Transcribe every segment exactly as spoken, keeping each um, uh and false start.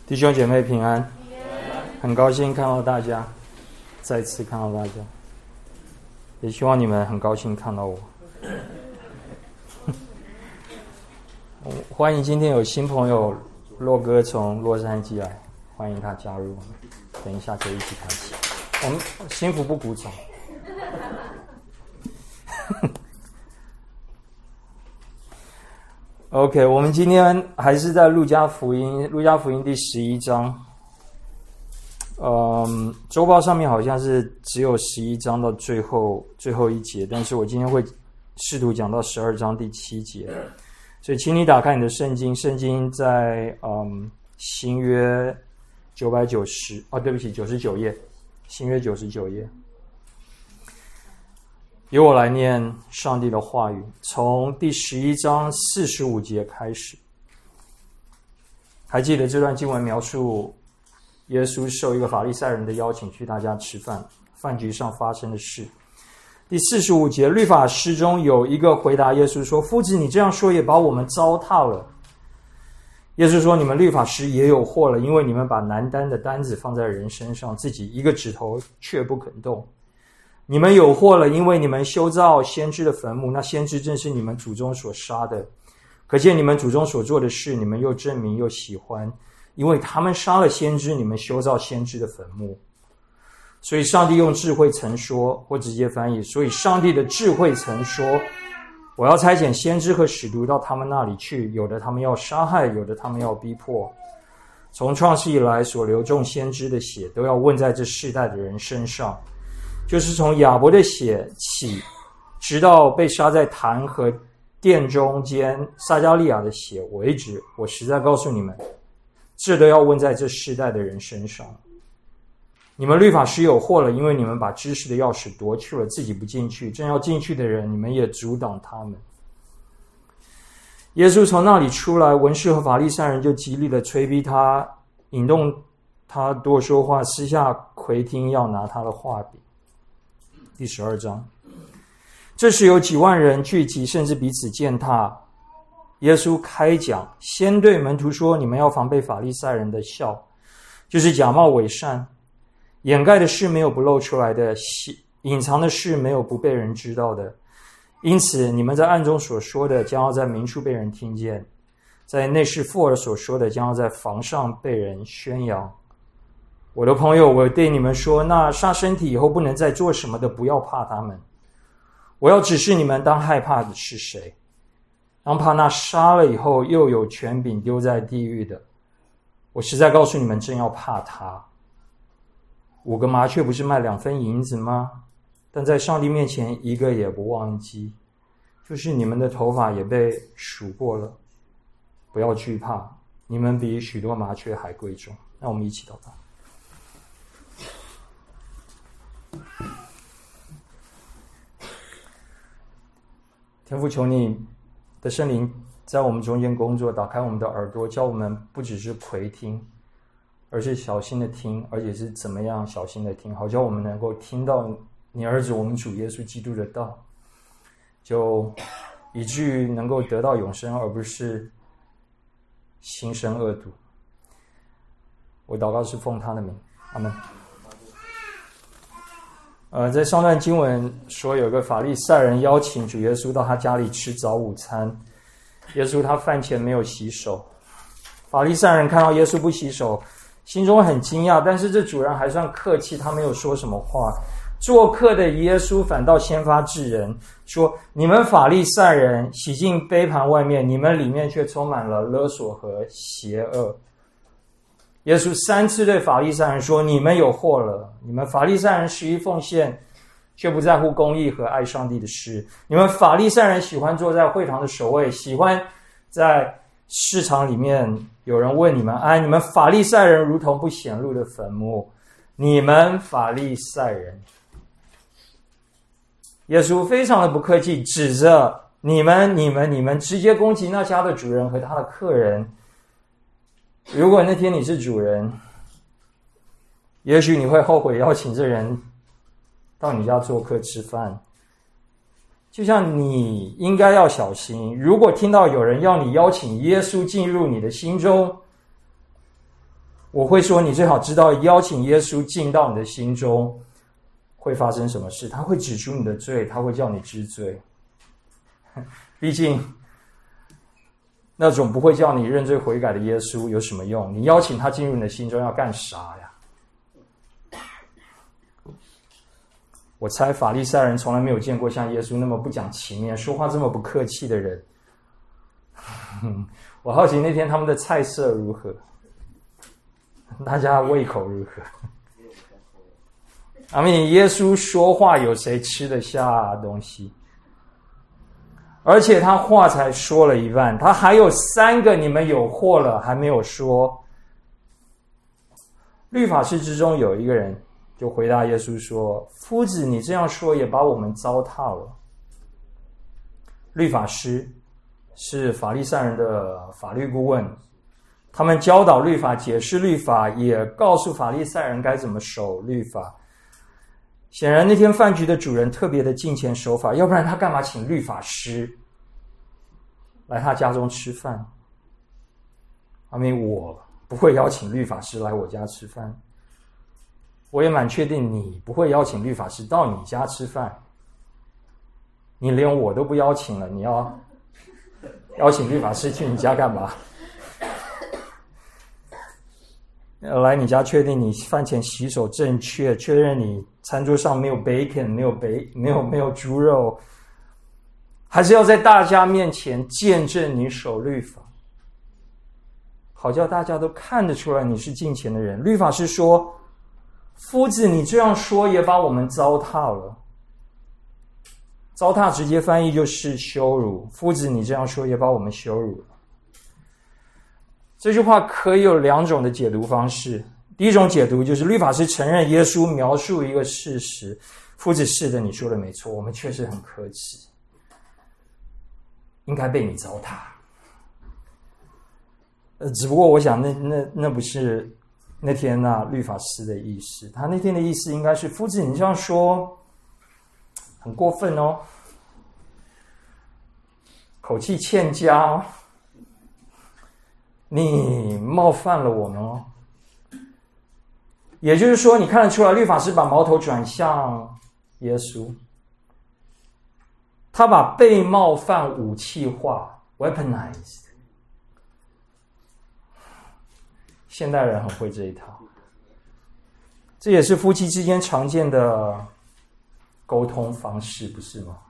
弟兄姐妹平安，很高兴看到大家，再次看到大家，也希望你们很高兴看到我。欢迎今天有新朋友洛哥从洛杉矶来，欢迎他加入，等一下可以一起开启。我们幸福不鼓掌。OK， 我们今天还是在路加福音，路加福音第十一章。嗯，周报上面好像是只有十一章到最后最后一节，但是我今天会试图讲到十二章第七节。所以，请你打开你的圣经，圣经在嗯新约九百九十哦，对不起，九十九页，新约九十九页。由我来念上帝的话语，从第十一章四十五节开始。还记得这段经文描述耶稣受一个法利赛人的邀请去他家吃饭，饭局上发生的事。第四十五节，律法师中有一个回答耶稣说：“夫子，你这样说也把我们糟蹋了。”耶稣说：“你们律法师也有祸了，因为你们把难担的担子放在人身上，自己一个指头却不肯动。你们有祸了，因为你们修造先知的坟墓，那先知正是你们祖宗所杀的。可见你们祖宗所做的事，你们又证明又喜欢，因为他们杀了先知，你们修造先知的坟墓。所以上帝用智慧曾说，或直接翻译，所以上帝的智慧曾说，我要差遣先知和使徒到他们那里去，有的他们要杀害，有的他们要逼迫。从创世以来所流众先知的血，都要问在这世代的人身上，就是从亚伯的血起，直到被杀在坛和殿中间撒迦利亚的血为止。我实在告诉你们，这都要问在这世代的人身上。你们律法师有祸了，因为你们把知识的钥匙夺去了，自己不进去，正要进去的人，你们也阻挡他们。耶稣从那里出来，文士和法利赛人就极力的催逼他，引动他多说话，私下窥听，要拿他的话柄。第十二章，这时有几万人聚集，甚至彼此践踏。耶稣开讲，先对门徒说：“你们要防备法利赛人的笑，就是假冒伪善。掩盖的事没有不露出来的，隐藏的事没有不被人知道的。因此，你们在暗中所说的，将要在明处被人听见；在内室附耳所说的，将要在房上被人宣扬。我的朋友，我对你们说，那杀身体以后不能再做什么的，不要怕他们。我要指示你们，当害怕的是谁？当怕那杀了以后又有权柄丢在地狱的。我实在告诉你们，正要怕他。五个麻雀不是卖两分银子吗？但在上帝面前一个也不忘记。就是你们的头发也被数过了。不要惧怕，你们比许多麻雀还贵重。那我们一起祷告。天父，求你的圣灵在我们中间工作，打开我们的耳朵，叫我们不只是窥听，而是小心的听，而且是怎么样小心的听，好叫我们能够听到你儿子我们主耶稣基督的道，就以至于能够得到永生，而不是心生恶毒。我祷告是奉他的名，阿们。呃，在上段经文说，有个法利赛人邀请主耶稣到他家里吃早午餐。耶稣他饭前没有洗手，法利赛人看到耶稣不洗手，心中很惊讶，但是这主人还算客气，他没有说什么话。做客的耶稣反倒先发制人，说：“你们法利赛人洗净杯盘外面，你们里面却充满了勒索和邪恶。”耶稣三次对法利赛人说：“你们有祸了！你们法利赛人十一奉献，却不在乎公义和爱上帝的事。你们法利赛人喜欢坐在会堂的首位，喜欢在市场里面有人问你们安。你们法利赛人如同不显露的坟墓。你们法利赛人。”耶稣非常的不客气，指着你们、你们、你们，直接攻击那家的主人和他的客人。如果那天你是主人，也许你会后悔邀请这人到你家做客吃饭。就像你应该要小心，如果听到有人要你邀请耶稣进入你的心中， 我会说，你最好知道邀请耶稣进到你的心中会发生什么事。他会指出你的罪，他会叫你知罪。毕竟那种不会叫你认罪悔改的耶稣有什么用？你邀请他进入你的心中要干啥呀？我猜法利赛人从来没有见过像耶稣那么不讲情面、说话这么不客气的人。我好奇那天他们的菜色如何，大家胃口如何？阿们，耶稣说话有谁吃得下东西？而且他话才说了一半，他还有三个你们有祸了还没有说。律法师之中有一个人就回答耶稣说，夫子，你这样说也把我们糟蹋了。律法师是法利赛人的法律顾问，他们教导律法，解释律法，也告诉法利赛人该怎么守律法。显然那天饭局的主人特别的敬虔守法，要不然他干嘛请律法师来他家中吃饭？阿们，我不会邀请律法师来我家吃饭，我也蛮确定你不会邀请律法师到你家吃饭。你连我都不邀请了，你要邀请律法师去你家干嘛？来你家确定你饭前洗手正确，确认你餐桌上没有 bacon， 没有贝没有没有猪肉，还是要在大家面前见证你守律法，好叫大家都看得出来你是敬虔的人。律法师说，夫子，你这样说也把我们糟蹋了。糟蹋直接翻译就是羞辱，夫子，你这样说也把我们羞辱了。这句话可以有两种的解读方式。第一种解读就是律法师承认耶稣描述一个事实，夫子，是的，你说的没错，我们确实很可耻，应该被你糟蹋。呃，只不过我想那那那不是那天那律法师的意思，他那天的意思应该是，夫子，你这样说很过分哦，口气欠佳哦，你冒犯了我们哦。也就是说，你看得出来，律法师把矛头转向耶稣，他把被冒犯武器化 ，weaponized。现代人很会这一套，这也是夫妻之间常见的沟通方式，不是吗？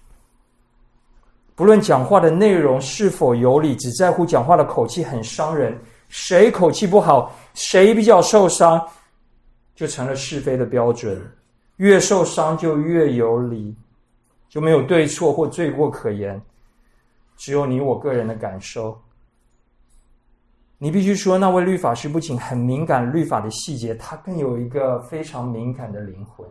不论讲话的内容是否有理，只在乎讲话的口气很伤人，谁口气不好，谁比较受伤，就成了是非的标准。越受伤就越有理，就没有对错或罪过可言，只有你我个人的感受。你必须说，那位律法师不仅很敏感律法的细节，他更有一个非常敏感的灵魂。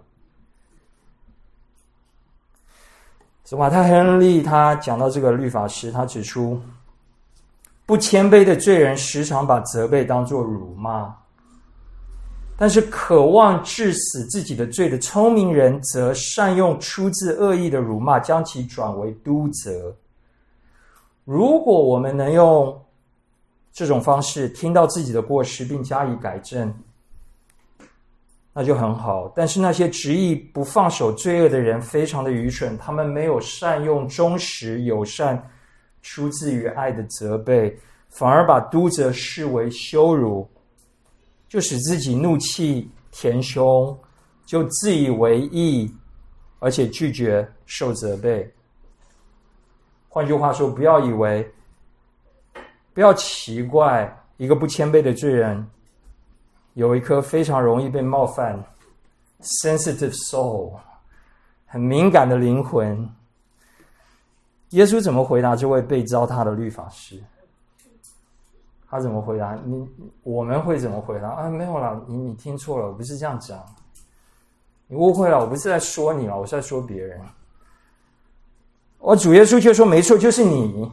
马太·亨利他讲到这个律法师，他指出，不谦卑的罪人时常把责备当作辱骂，但是渴望致死自己的罪的聪明人，则善用出自恶意的辱骂，将其转为督责。如果我们能用这种方式听到自己的过失并加以改正，那就很好。但是那些执意不放手罪恶的人非常的愚蠢，他们没有善用忠实友善出自于爱的责备，反而把督责视为羞辱，就使自己怒气填胸，就自以为义，而且拒绝受责备。换句话说，不要以为不要奇怪，一个不谦卑的罪人有一颗非常容易被冒犯 sensitive soul， 很敏感的灵魂。耶稣怎么回答这位被糟蹋的律法师？他怎么回答？你我们会怎么回答？啊，没有啦，你你听错了，我不是这样讲，你误会了，我不是在说你了，我是在说别人。我主耶稣却说，没错，就是你。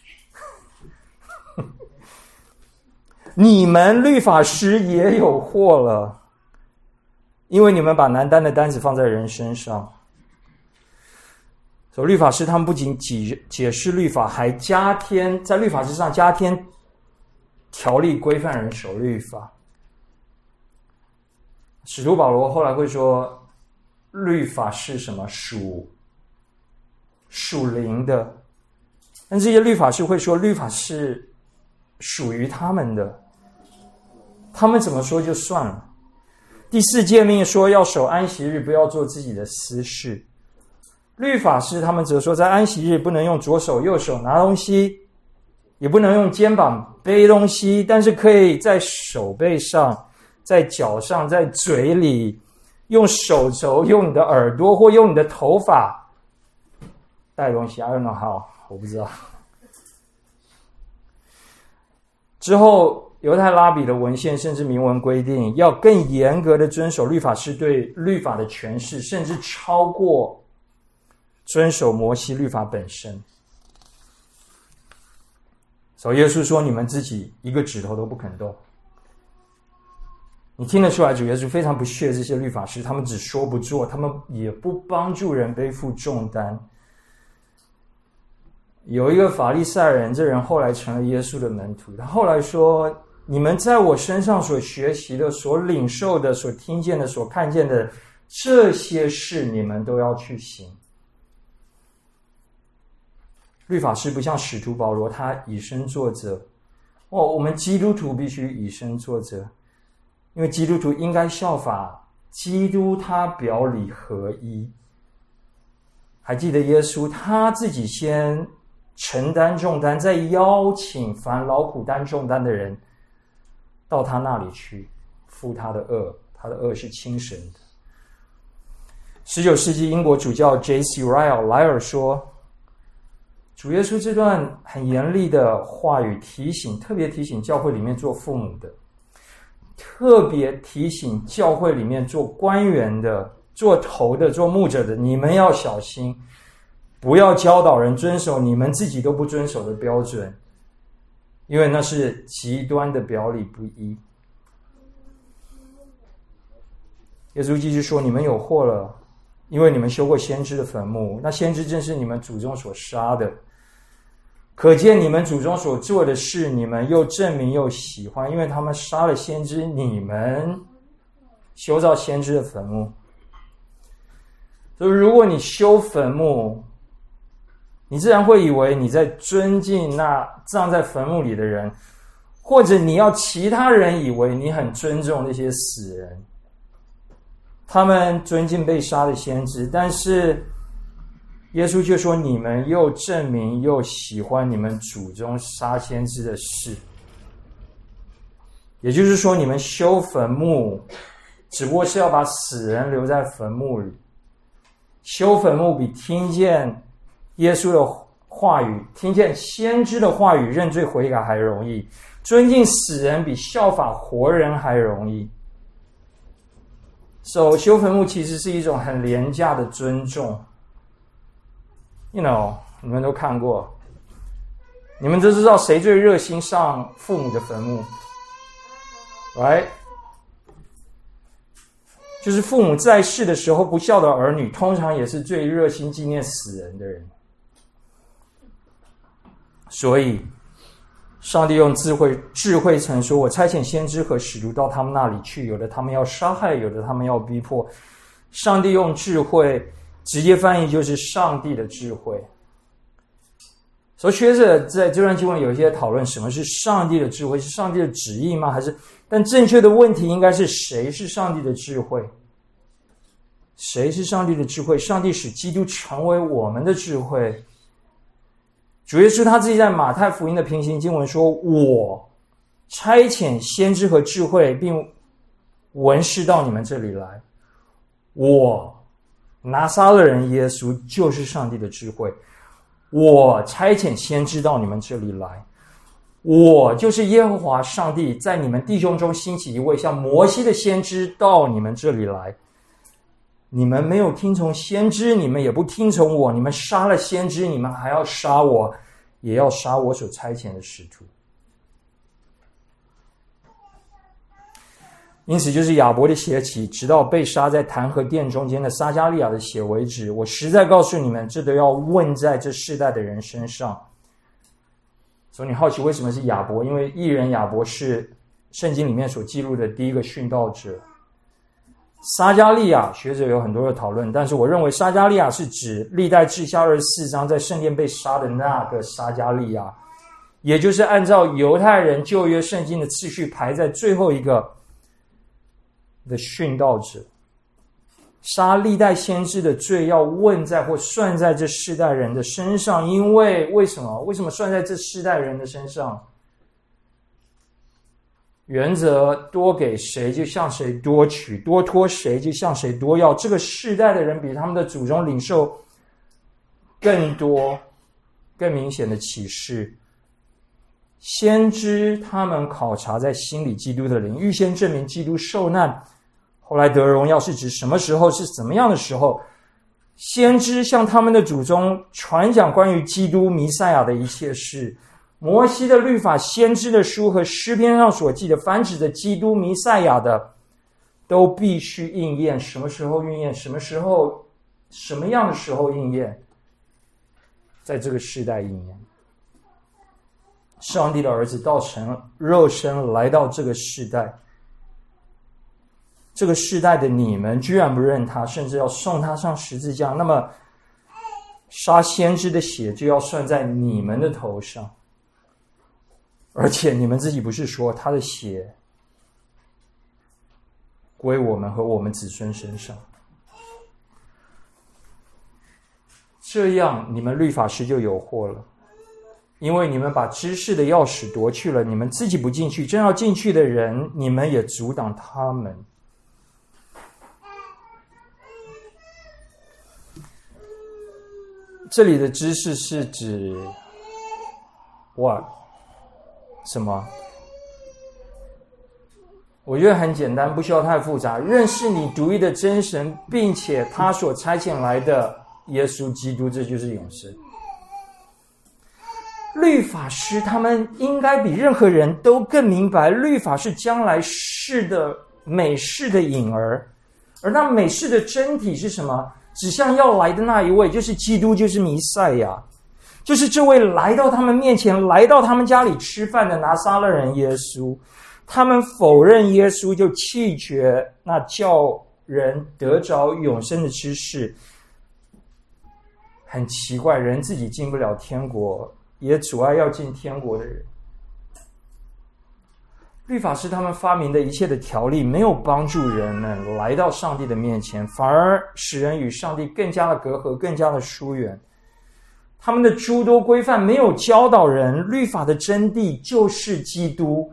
你们律法师也有祸了，因为你们把难担的担子放在人身上。所以律法师他们不仅解解释律法，还加添在律法之上加添条例规范人守律法。 使徒保罗后来会说，律法是什么？属属灵的。但这些律法师会说，律法是属于他们的，他们怎么说就算了。第四诫命说要守安息日，不要做自己的私事。律法师他们则说，在安息日不能用左手右手拿东西，也不能用肩膀背东西，但是可以在手背上，在脚上，在嘴里，用手肘，用你的耳朵或用你的头发带东西。I don't know how， 我不知道。之后犹太拉比的文献甚至明文规定，要更严格的遵守律法师对律法的诠释，甚至超过遵守摩西律法本身。所以耶稣说，你们自己一个指头都不肯动。你听得出来，主耶稣非常不屑这些律法师，他们只说不做，他们也不帮助人背负重担。有一个法利赛人，这人后来成了耶稣的门徒，他后来说，你们在我身上所学习的、所领受的、所听见的、所看见的这些事，你们都要去行。律法师不像使徒保罗，他以身作则。哦，我们基督徒必须以身作则，因为基督徒应该效法基督，他表里合一。还记得耶稣他自己先承担重担，再邀请凡劳苦担重担的人到他那里去负他的恶，他的恶是轻省的。十九世纪英国主教 J C Ryle 莱尔说，主耶稣这段很严厉的话语提醒，特别提醒教会里面做父母的，特别提醒教会里面做官员的、做头的、做牧者的，你们要小心，不要教导人遵守你们自己都不遵守的标准，因为那是极端的表里不一。耶稣继续说，你们有祸了，因为你们修过先知的坟墓，那先知正是你们祖宗所杀的。可见你们祖宗所做的事，你们又证明又喜欢，因为他们杀了先知，你们修造先知的坟墓。所以如果你修坟墓，你自然会以为你在尊敬那葬在坟墓里的人，或者你要其他人以为你很尊重那些死人。他们尊敬被杀的先知，但是耶稣却说，你们又证明又喜欢你们祖宗杀先知的事。也就是说，你们修坟墓只不过是要把死人留在坟墓里。修坟墓比听见耶稣的话语、听见先知的话语认罪悔改还容易，尊敬死人比效法活人还容易。所以修坟墓其实是一种很廉价的尊重。You know， 你们都看过，你们都知道谁最热心上父母的坟墓 ，right？ 就是父母在世的时候不孝的儿女，通常也是最热心纪念死人的人。所以，上帝用智慧，智慧曾说：“我差遣先知和使徒到他们那里去，有的他们要杀害，有的他们要逼迫。”上帝用智慧。直接翻译就是上帝的智慧。所以学者在这段经文有一些讨论，什么是上帝的智慧？是上帝的旨意吗？还是？但正确的问题应该是谁是上帝的智慧？谁是上帝的智慧？上帝使基督成为我们的智慧。主耶稣他自己在马太福音的平行经文说：“我差遣先知和智慧，并文士到你们这里来。我。”拿撒勒人耶稣就是上帝的智慧，我差遣先知到你们这里来，我就是耶和华上帝在你们弟兄中兴起一位像摩西的先知到你们这里来。你们没有听从先知，你们也不听从我，你们杀了先知，你们还要杀我，也要杀我所差遣的使徒。因此就是亚伯的血起，直到被杀在坛和殿中间的撒迦利亚的血为止。我实在告诉你们，这都要问在这世代的人身上。所以你好奇为什么是亚伯？因为义人亚伯是圣经里面所记录的第一个殉道者。 撒迦利亚学者有很多的讨论，但是我认为撒迦利亚是指历代志下二十四章在圣殿被杀的那个撒迦利亚，也就是按照犹太人旧约圣经的次序排在最后一个的殉道者。杀历代先知的罪要问在或算在这世代人的身上，因为为什么？为什么算在这世代人的身上？原则多给谁就向谁多取，多托谁就向谁多要。这个世代的人比他们的祖宗领受更多更明显的启示。先知他们考察在心里基督的灵，预先证明基督受难后来得荣耀是指什么时候，是怎么样的时候。先知向他们的祖宗传讲关于基督弥赛亚的一切事。摩西的律法、先知的书和诗篇上所记的凡指着基督弥赛亚的都必须应验。什么时候应验？什么时候什么样的时候应验？在这个世代应验。上帝的儿子道成肉身来到这个世代，这个世代的你们居然不认他，甚至要送他上十字架，那么杀先知的血就要算在你们的头上。而且你们自己不是说他的血归我们和我们子孙身上，这样你们律法师就有祸了，因为你们把知识的钥匙夺去了，你们自己不进去，正要进去的人你们也阻挡他们。这里的知识是指 what 什么？我觉得很简单，不需要太复杂。认识你独一的真神，并且他所差遣来的耶稣基督，这就是永生。律法师他们应该比任何人都更明白，律法是将来世的美事的影儿，而那美事的真体是什么？指向要来的那一位，就是基督，就是弥赛亚，就是这位来到他们面前，来到他们家里吃饭的拿撒勒人耶稣。他们否认耶稣，就弃绝那叫人得着永生的知识。很奇怪，人自己进不了天国，也阻碍要进天国的人。律法师他们发明的一切的条例，没有帮助人们来到上帝的面前，反而使人与上帝更加的隔阂，更加的疏远。他们的诸多规范没有教导人，律法的真谛就是基督。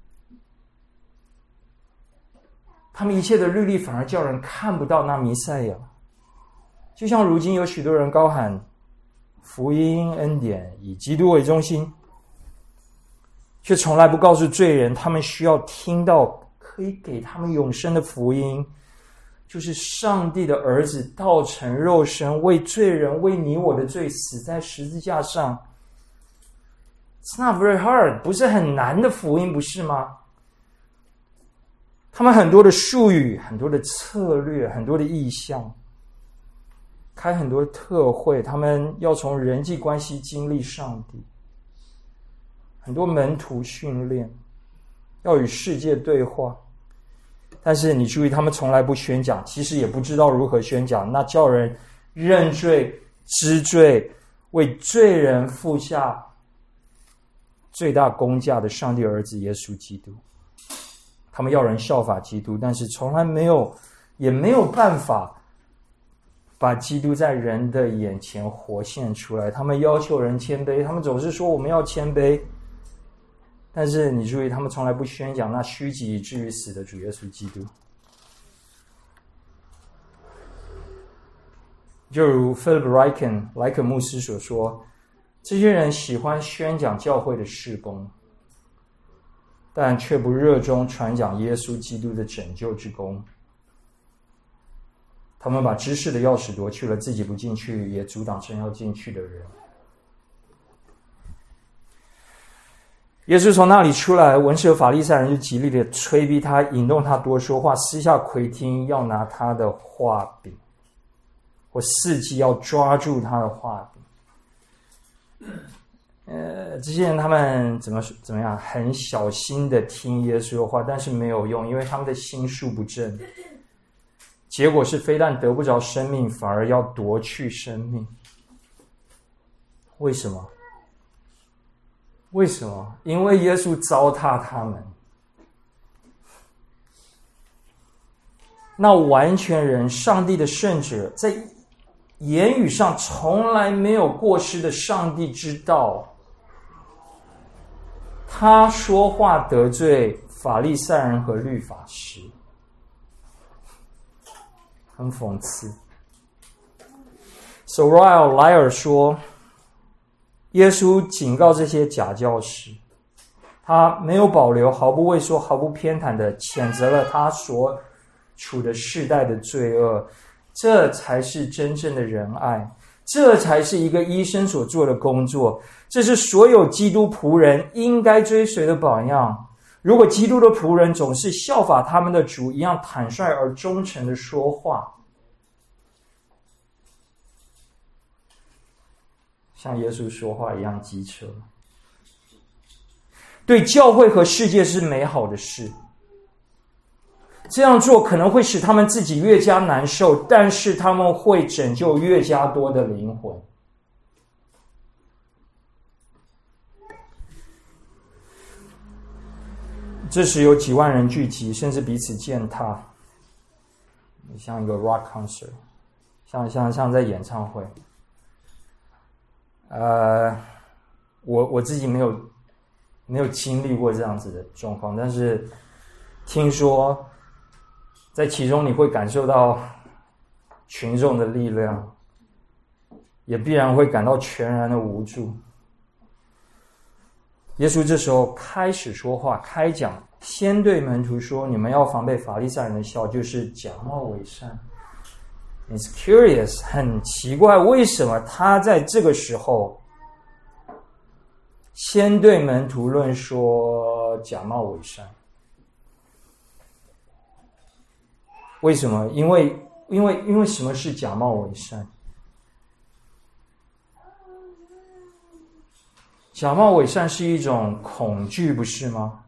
他们一切的律例反而叫人看不到那弥赛亚。就像如今有许多人高喊福音恩典，以基督为中心，却从来不告诉罪人他们需要听到可以给他们永生的福音，就是上帝的儿子道成肉身，为罪人，为你我的罪死在十字架上。 It's not very hard， 不是很难的福音，不是吗？他们很多的术语，很多的策略，很多的意象，开很多特会，他们要从人际关系经历上帝，很多门徒训练，要与世界对话。但是你注意，他们从来不宣讲，其实也不知道如何宣讲，那叫人认罪知罪，为罪人付下最大公价的上帝儿子耶稣基督。他们要人效法基督，但是从来没有也没有办法把基督在人的眼前活现出来。他们要求人谦卑，他们总是说我们要谦卑，但是你注意，他们从来不宣讲那虚己以至于死的主耶稣基督。就如 Philip Ryken 莱肯牧师所说，这些人喜欢宣讲教会的事工，但却不热衷传讲耶稣基督的拯救之功。他们把知识的钥匙夺去了，自己不进去，也阻挡真要进去的人。耶稣从那里出来，文士和法利赛人就极力的催逼他，引动他多说话，私下窥听，要拿他的话柄，或伺机要抓住他的话柄。呃，这些人他们怎么怎么样，很小心的听耶稣的话，但是没有用，因为他们的心术不正。 结果是非但得不着生命，反而要夺去生命。为什么？为什么？因为耶稣糟蹋他们。那完全人，上帝的圣者，在言语上从来没有过失的上帝之道，他说话得罪法利赛人和律法师，很讽刺。Soraya 莱尔说，耶稣警告这些假教师，他没有保留，毫不畏缩，毫不偏袒的谴责了他所处的世代的罪恶，这才是真正的仁爱，这才是一个医生所做的工作，这是所有基督仆人应该追随的榜样。如果基督的仆人总是效法他们的主一样坦率而忠诚的说话，像耶稣说话一样机车，对教会和世界是美好的事，这样做可能会使他们自己越加难受，但是他们会拯救越加多的灵魂。这时有几万人聚集，甚至彼此践踏，像一个 rock concert， 像像像在演唱会。呃，我我自己没有没有经历过这样子的状况，但是听说在其中你会感受到群众的力量，也必然会感到全然的无助。耶稣这时候开始说话，开讲，先对门徒说：“你们要防备法利赛人的笑，就是假冒伪善。” It's curious， 很奇怪，为什么他在这个时候先对门徒论说假冒伪善？为什么？因为因为因为什么是假冒伪善？假冒伪善是一种恐惧，不是吗？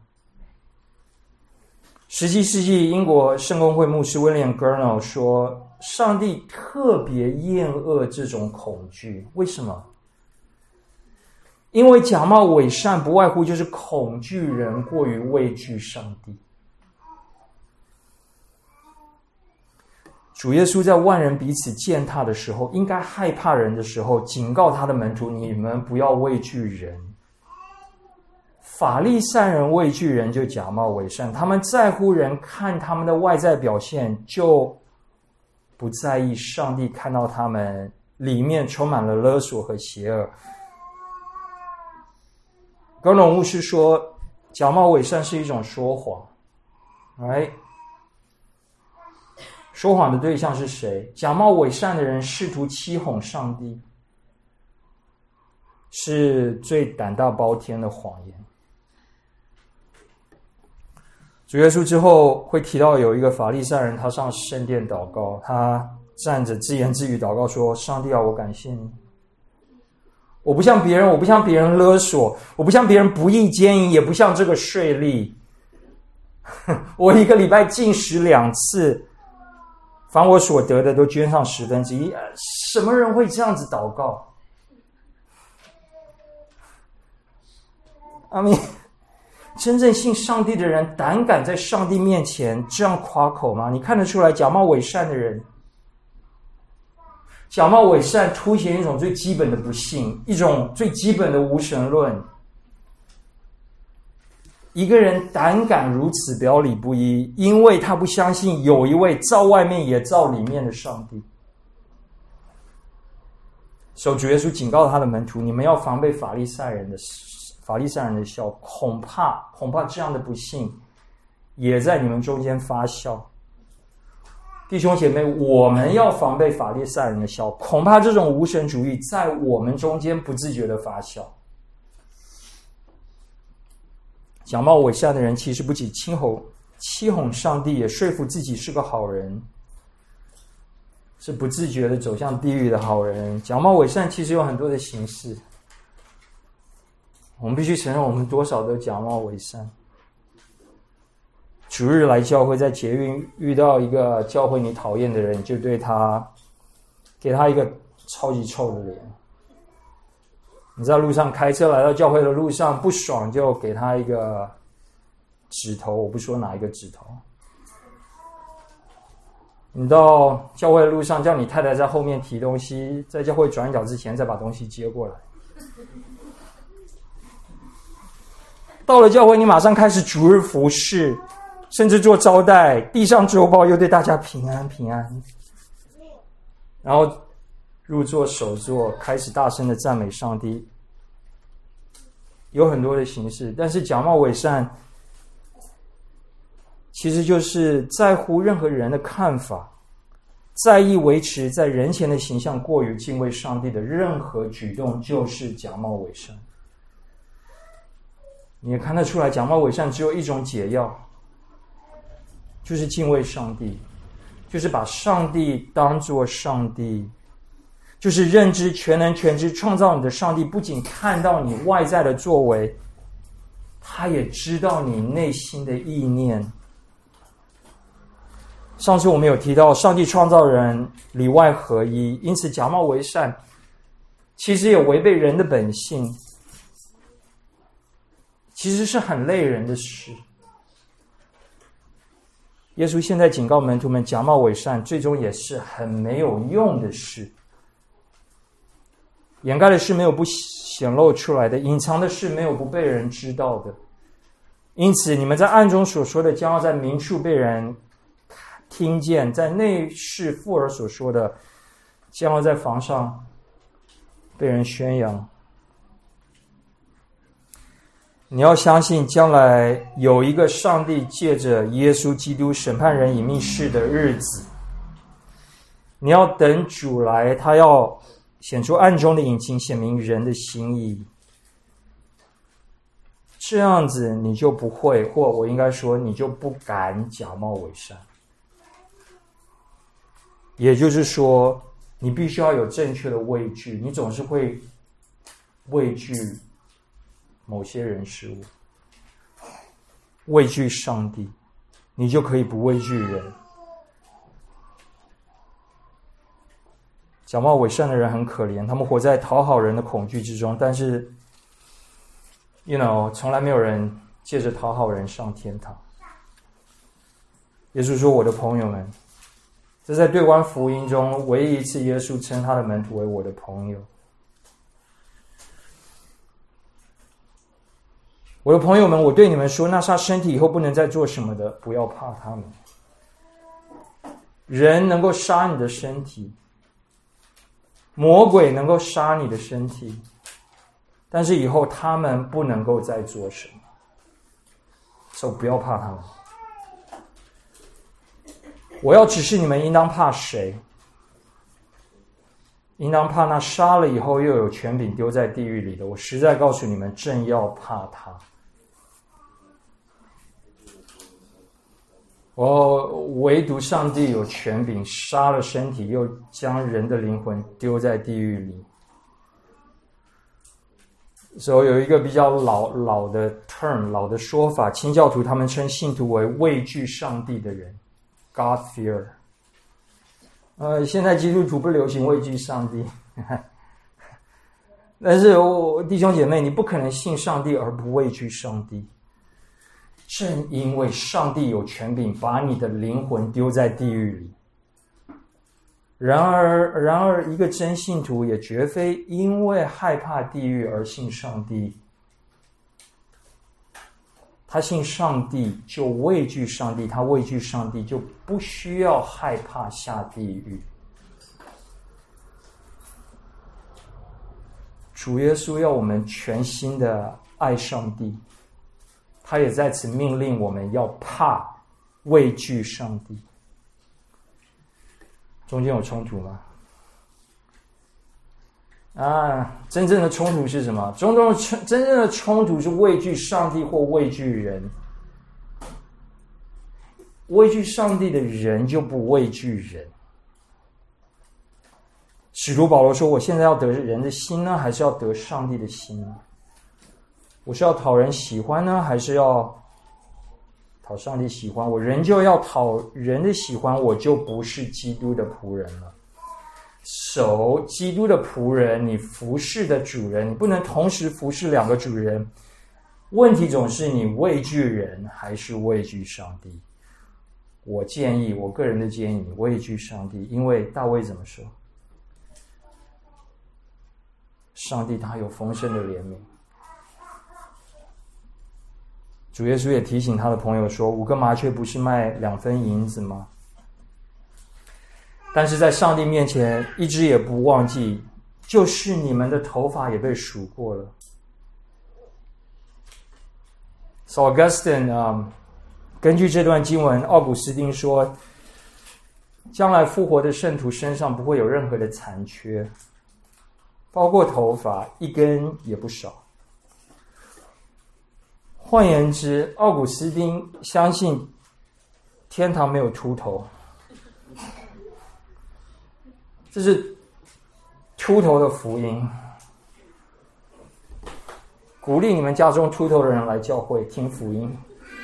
十七世纪英国圣公会牧师 William Gurnall 说，上帝特别厌恶这种恐惧。为什么？因为假冒伪善不外乎就是恐惧人过于畏惧上帝。主耶稣在万人彼此践踏的时候，应该害怕人的时候，警告他的门徒：你们不要畏惧人。法利赛人畏惧人就假冒伪善，他们在乎人看他们的外在表现，就不在意上帝看到他们里面充满了勒索和邪恶。格隆牧师说，假冒伪善是一种说谎 right？ 说谎的对象是谁？假冒伪善的人试图欺哄上帝，是最胆大包天的谎言。主耶稣之后会提到有一个法利赛人，他上圣殿祷告，他站着自言自语祷告说：上帝啊，我感谢你，我不像别人，我不像别人勒索，我不像别人不义奸淫，也不像这个税吏，我一个礼拜进食两次，凡我所得的都捐上十分之一。什么人会这样子祷告？阿们。真正信上帝的人，胆敢在上帝面前这样夸口吗？你看得出来，假冒伪善的人，假冒伪善凸显一种最基本的不信，一种最基本的无神论。一个人胆敢如此表里不一，因为他不相信有一位造外面也造里面的上帝。所以主耶稣警告他的门徒：你们要防备法利赛人的法利赛人的笑，恐怕恐怕这样的不幸也在你们中间发酵。弟兄姐妹，我们要防备法利赛人的笑，恐怕这种无神主义在我们中间不自觉的发酵。假冒伪善的人其实不仅欺哄欺哄上帝，也说服自己是个好人，是不自觉的走向地狱的好人。假冒伪善其实有很多的形式，我们必须承认，我们多少都假冒伪善。 主日来教会，在捷运遇到一个教会你讨厌的人，就对他给他一个超级臭的脸。你在路上开车来到教会的路上不爽，就给他一个指头，我不说哪一个指头。你到教会的路上叫你太太在后面提东西，在教会转角之前再把东西接过来。到了教会，你马上开始主日服侍，甚至做招待，递上周报，又对大家平安平安。然后入座首座，开始大声的赞美上帝。有很多的形式，但是假冒伪善其实就是在乎任何人的看法，在意维持在人前的形象，过于敬畏上帝的任何举动就是假冒伪善。你也看得出来，假冒伪善只有一种解药，就是敬畏上帝，就是把上帝当作上帝，就是认知全能全知创造你的上帝不仅看到你外在的作为，他也知道你内心的意念。上次我们有提到，上帝创造人里外合一，因此假冒伪善其实也违背人的本性，其实是很累人的事。耶稣现在警告门徒们，假冒伪善最终也是很没有用的事。掩盖的事没有不显露出来的，隐藏的事没有不被人知道的。因此你们在暗中所说的，将要在明处被人听见；在内室附耳所说的，将要在房上被人宣扬。你要相信，将来有一个上帝借着耶稣基督审判人隐秘事的日子。你要等主来，他要显出暗中的隐情，显明人的心意。这样子你就不会，或我应该说你就不敢假冒伪善。也就是说，你必须要有正确的畏惧，你总是会畏惧某些人事物，畏惧上帝，你就可以不畏惧人。假冒伪善的人很可怜，他们活在讨好人的恐惧之中，但是 you know 从来没有人借着讨好人上天堂。耶稣说，我的朋友们，这在对湾福音中唯一一次耶稣称他的门徒为我的朋友。我的朋友们，我对你们说，那杀身体以后不能再做什么的，不要怕他们。人能够杀你的身体，魔鬼能够杀你的身体，但是以后他们不能够再做什么，所以不要怕他们。我要指示你们应当怕谁？应当怕那杀了以后又有权柄丢在地狱里的。我实在告诉你们，正要怕他。我唯独上帝有权柄杀了身体，又将人的灵魂丢在地狱里。所以有一个比较老老的 term 老的说法，清教徒他们称信徒为畏惧上帝的人 God fear。 呃，现在基督徒不流行畏惧上帝但是我弟兄姐妹，你不可能信上帝而不畏惧上帝。正因为上帝有权柄把你的灵魂丢在地狱里，然而然而一个真信徒也绝非因为害怕地狱而信上帝，他信上帝就畏惧上帝，他畏惧上帝就不需要害怕下地狱。主耶稣要我们全心的爱上帝，他也在此命令我们要怕畏惧上帝。中间有冲突吗？啊，真正的冲突是什么？真正的真正的冲突是畏惧上帝或畏惧人。畏惧上帝的人就不畏惧人。使徒保罗说，我现在要得人的心呢，还是要得上帝的心呢？我是要讨人喜欢呢，还是要讨上帝喜欢，我仍旧要讨人的喜欢，我就不是基督的仆人了。守基督的仆人，你服侍的主人，你不能同时服侍两个主人。问题总是你畏惧人还是畏惧上帝？我建议，我个人的建议，你畏惧上帝，因为大卫怎么说？上帝他有丰盛的怜悯。主耶稣也提醒他的朋友说，五个麻雀不是卖两分银子吗？但是在上帝面前一直也不忘记，就是你们的头发也被数过了。So Augustine、um, 根据这段经文，奥古斯丁说，将来复活的圣徒身上不会有任何的残缺，包括头发一根也不少。换言之，奥古斯丁相信天堂没有秃头，这是秃头的福音。鼓励你们家中秃头的人来教会听福音。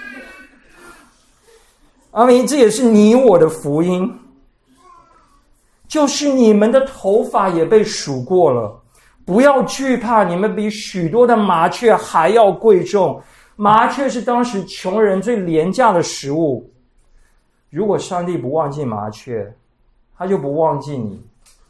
阿们，这也是你我的福音，就是你们的头发也被数过了。不要惧怕，你们比许多的麻雀还要贵重。麻雀是当时穷人最廉价的食物。如果上帝不忘记麻雀，他就不忘记你。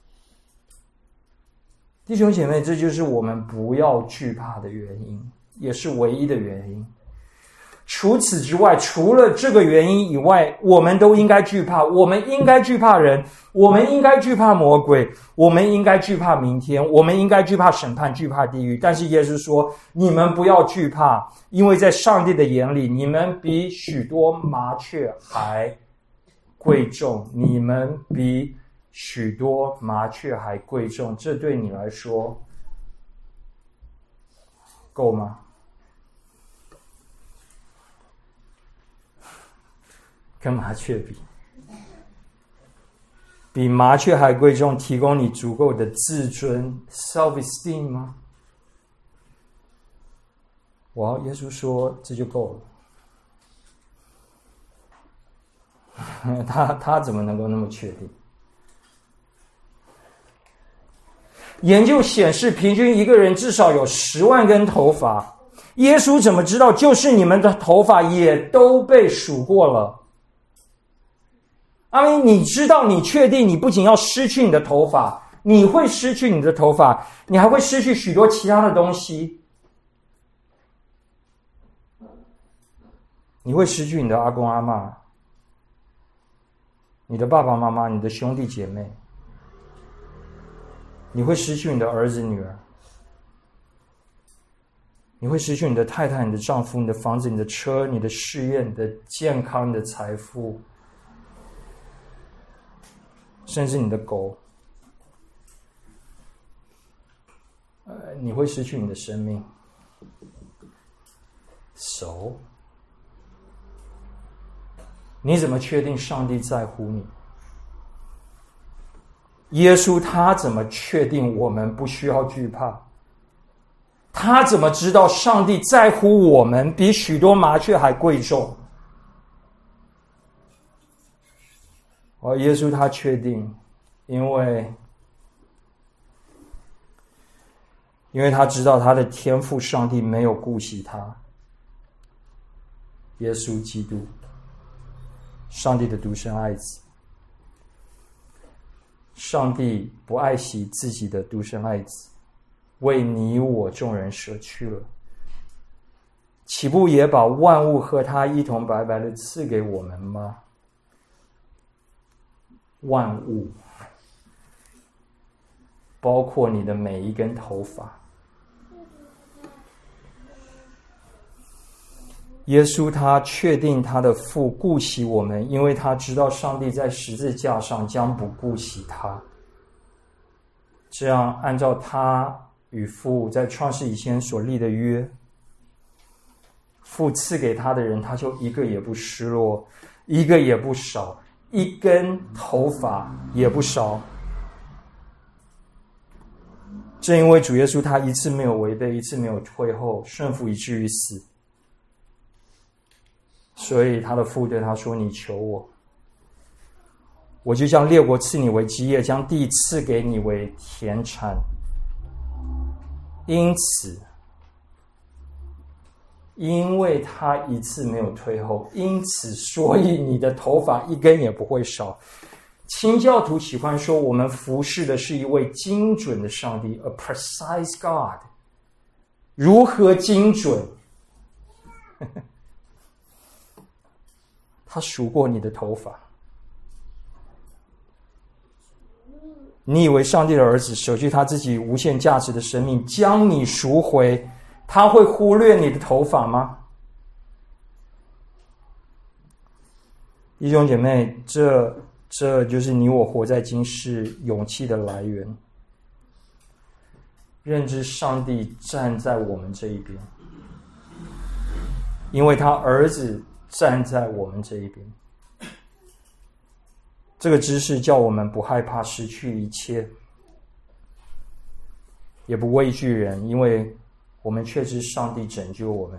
弟兄姐妹，这就是我们不要惧怕的原因，也是唯一的原因。除此之外，除了这个原因以外，我们都应该惧怕。我们应该惧怕人，我们应该惧怕魔鬼，我们应该惧怕明天，我们应该惧怕审判，惧怕地狱。但是耶稣说，你们不要惧怕，因为在上帝的眼里，你们比许多麻雀还贵重，你们比许多麻雀还贵重。这对你来说够吗？跟麻雀比，比麻雀还贵重，提供你足够的自尊 self-esteem 吗？哇，耶稣说这就够了。他他怎么能够那么确定？研究显示，平均一个人至少有十万根头发。耶稣怎么知道？就是你们的头发也都被数过了。阿们，你知道，你确定，你不仅要失去你的头发，你会失去你的头发，你还会失去许多其他的东西。你会失去你的阿公阿嬷，你的爸爸妈妈，你的兄弟姐妹，你会失去你的儿子女儿，你会失去你的太太、你的丈夫、你的房子、你的车、你的事业、你的健康、你的财富，甚至你的狗。呃，你会失去你的生命。手，你怎么确定上帝在乎你？耶稣他怎么确定我们不需要惧怕？他怎么知道上帝在乎我们比许多麻雀还贵重？而耶稣他确定，因为因为他知道他的天父上帝没有顾惜他。耶稣基督，上帝的独生爱子，上帝不爱惜自己的独生爱子，为你我众人舍去了，岂不也把万物和他一同白白的赐给我们吗？万物，包括你的每一根头发。耶稣他确定他的父顾惜我们，因为他知道上帝在十字架上将不顾惜他。这样按照他与父在创世以前所立的约，父赐给他的人，他就一个也不失落，一个也不少，一根头发也不少。正因为主耶稣他一次没有违背，一次没有退后，顺服以至于死， 所以他的父对他说：“你求我，我就将列国赐你为基业，将地赐给你为田产。因此，因为他一次没有退后，因此，所以你的头发一根也不会少。”清教徒喜欢说，我们服侍的是一位精准的上帝 ，a precise God。如何精准？他数过你的头发。你以为上帝的儿子舍去他自己无限价值的生命，将你赎回，他会忽略你的头发吗？弟兄姐妹，这这就是你我活在今世勇气的来源。认知上帝站在我们这一边，因为他儿子站在我们这一边。这个知识叫我们不害怕失去一切，也不畏惧人，因为我们确知上帝拯救我们，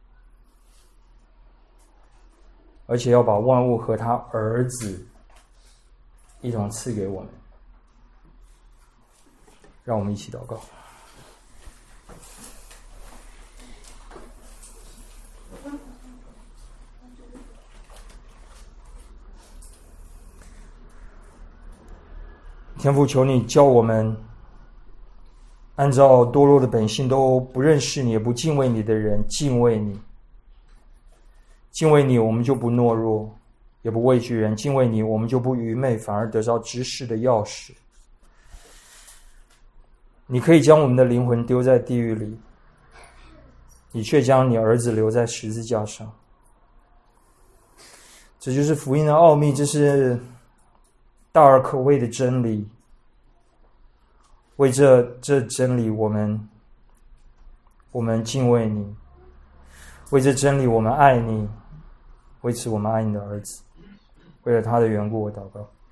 而且要把万物和他儿子一同赐给我们。让我们一起祷告。天父，求你教我们按照堕落的本性，都不认识你也不敬畏你的人敬畏你。敬畏你，我们就不懦弱，也不畏惧人；敬畏你，我们就不愚昧，反而得到知识的钥匙。你可以将我们的灵魂丢在地狱里，你却将你儿子留在十字架上。这就是福音的奥秘，这是大而可畏的真理。为这这真理，我们我们敬畏你；为这真理，我们爱你；为此，我们爱你的儿子。为了他的缘故，我祷告。